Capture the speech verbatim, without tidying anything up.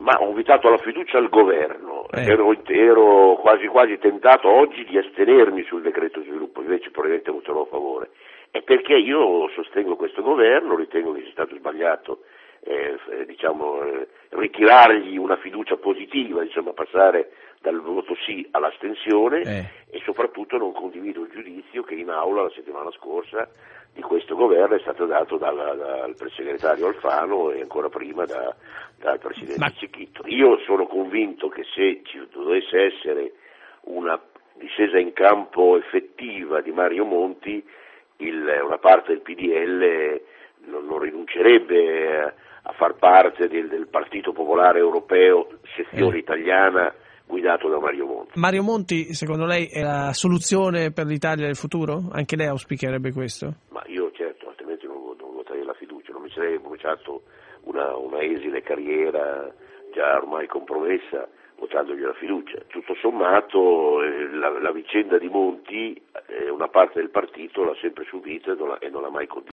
Ma ho invitato alla fiducia al governo, eh. ero, ero quasi quasi tentato oggi di astenermi sul decreto sviluppo, invece probabilmente voterò a favore. E perché io sostengo questo governo, ritengo che sia stato sbagliato eh, diciamo, eh, ritirargli una fiducia positiva, insomma passare dal voto sì all'astensione eh. e soprattutto non condivido il giudizio che in aula la settimana scorsa di questo governo è stato dato dalla, dal segretario Alfano e ancora prima da, dal presidente Ma... Cicchitto. Io sono convinto che se ci dovesse essere una discesa in campo effettiva di Mario Monti, il, una parte del P D L non, non rinuncerebbe a, a far parte del, del Partito Popolare Europeo, sezione eh. italiana, guidato da Mario Monti. Mario Monti, secondo lei, è la soluzione per l'Italia del futuro? Anche lei auspicherebbe questo? Ma io certo, altrimenti non, non voterei la fiducia, non mi sarei cominciato una, una esile carriera già ormai compromessa votandogli la fiducia. Tutto sommato eh, la, la vicenda di Monti, eh, una parte del partito l'ha sempre subita e non l'ha, e non l'ha mai condiviso.